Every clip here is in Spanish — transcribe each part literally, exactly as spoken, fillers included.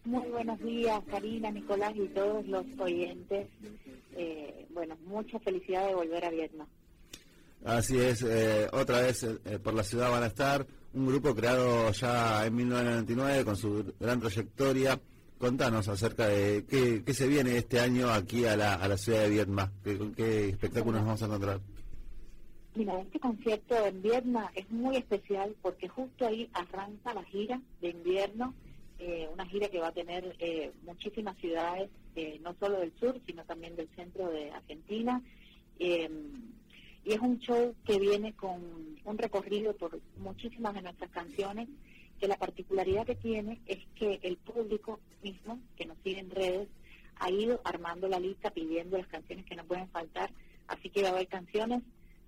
Muy buenos días, Karina, Nicolás y todos los oyentes. Eh, bueno, mucha felicidad de volver a Viedma. Así es, eh, otra vez eh, por la ciudad van a estar un grupo creado ya en mil novecientos noventa y nueve con su gran trayectoria. Contanos acerca de qué, qué se viene este año aquí a la, a la ciudad de Viedma, ¿Qué, con qué espectáculos nos vamos a encontrar? Mira, este concierto en Viedma es muy especial porque justo ahí arranca la gira de invierno, eh, una gira que va a tener eh, muchísimas ciudades, eh, no solo del sur, sino también del centro de Argentina. Eh, y es un show que viene con un recorrido por muchísimas de nuestras canciones, que la particularidad que tiene es que el público mismo, que nos sigue en redes, ha ido armando la lista, pidiendo las canciones que no pueden faltar, así que va a haber canciones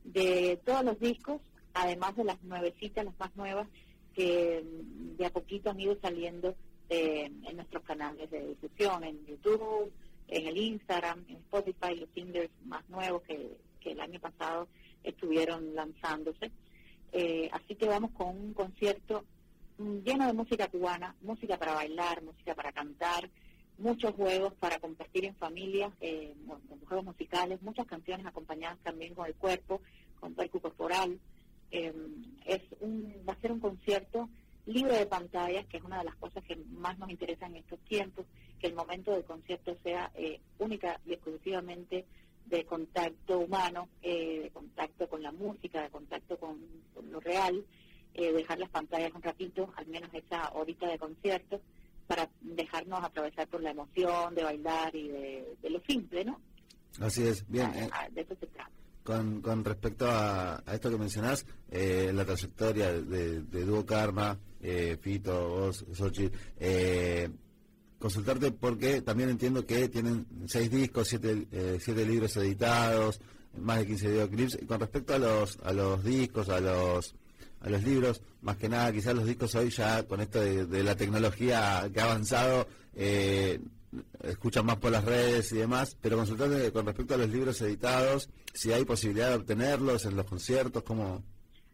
de todos los discos, además de las nuevecitas, las más nuevas, que de a poquito han ido saliendo eh, en nuestros canales de difusión, en YouTube, en el Instagram, en Spotify, los singles más nuevos que, que el año pasado estuvieron lanzándose. Eh, así que vamos con un concierto lleno de música cubana, música para bailar, música para cantar, muchos juegos para compartir en familia, eh, juegos musicales, muchas canciones acompañadas también con el cuerpo, con percu corporal. Eh, es un, va a ser un concierto libre de pantallas, que es una de las cosas que más nos interesa en estos tiempos, que el momento del concierto sea eh, única y exclusivamente de contacto humano, eh, de contacto con la música, de contacto con, con lo real, eh, dejar las pantallas un ratito, al menos esa horita de concierto, para dejarnos atravesar por la emoción de bailar y de, de lo simple, ¿no? Así es, bien. A, eh, a, de eso se trata. Con, con respecto a, a esto que mencionás, eh, la trayectoria de, de Dúo Karma, eh, Fito, vos, Xochitl, eh, consultarte porque también entiendo que tienen seis discos, siete, eh, siete libros editados, más de quince videoclips. Con respecto a los a los discos, a los a los libros, más que nada, quizás los discos hoy ya con esto de, de la tecnología que ha avanzado, eh, escuchan más por las redes y demás, pero consultarte con respecto a los libros editados, si hay posibilidad de obtenerlos en los conciertos, ¿cómo?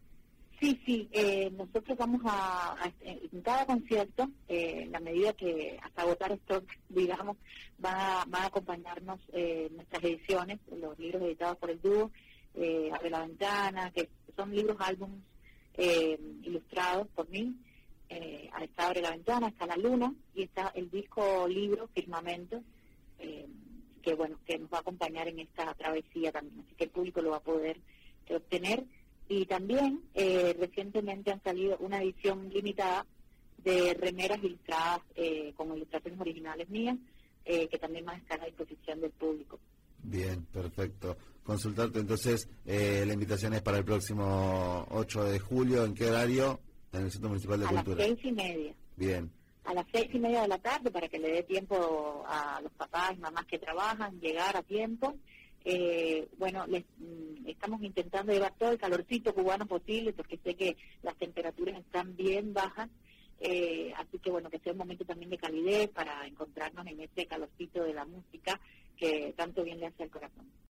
Sí, sí, eh, nosotros vamos a, a, en cada concierto, eh, en la medida que hasta agotar stock, digamos, va, va a acompañarnos eh, nuestras ediciones, los libros editados por el dúo, eh, Abre la Ventana, que son libros, álbumes eh, ilustrados por mí. Eh, está Abre la Ventana, está La Luna y está el disco libro Firmamento, eh, que bueno, que nos va a acompañar en esta travesía también, así que el público lo va a poder eh, obtener. Y también eh, recientemente han salido una edición limitada de remeras ilustradas eh, con ilustraciones originales mías, eh, que también van a estar a disposición del público. Bien, perfecto. Consultarte entonces, eh, la invitación es para el próximo ocho de julio, ¿en qué horario? En el Centro Municipal de a Cultura. A las seis y media. Bien. A las seis y media de la tarde, para que le dé tiempo a los papás y mamás que trabajan, llegar a tiempo. Eh, bueno, les, mm, estamos intentando llevar todo el calorcito cubano posible, porque sé que las temperaturas están bien bajas, eh, así que bueno, que sea un momento también de calidez para encontrarnos en ese calorcito de la música que tanto bien le hace al corazón.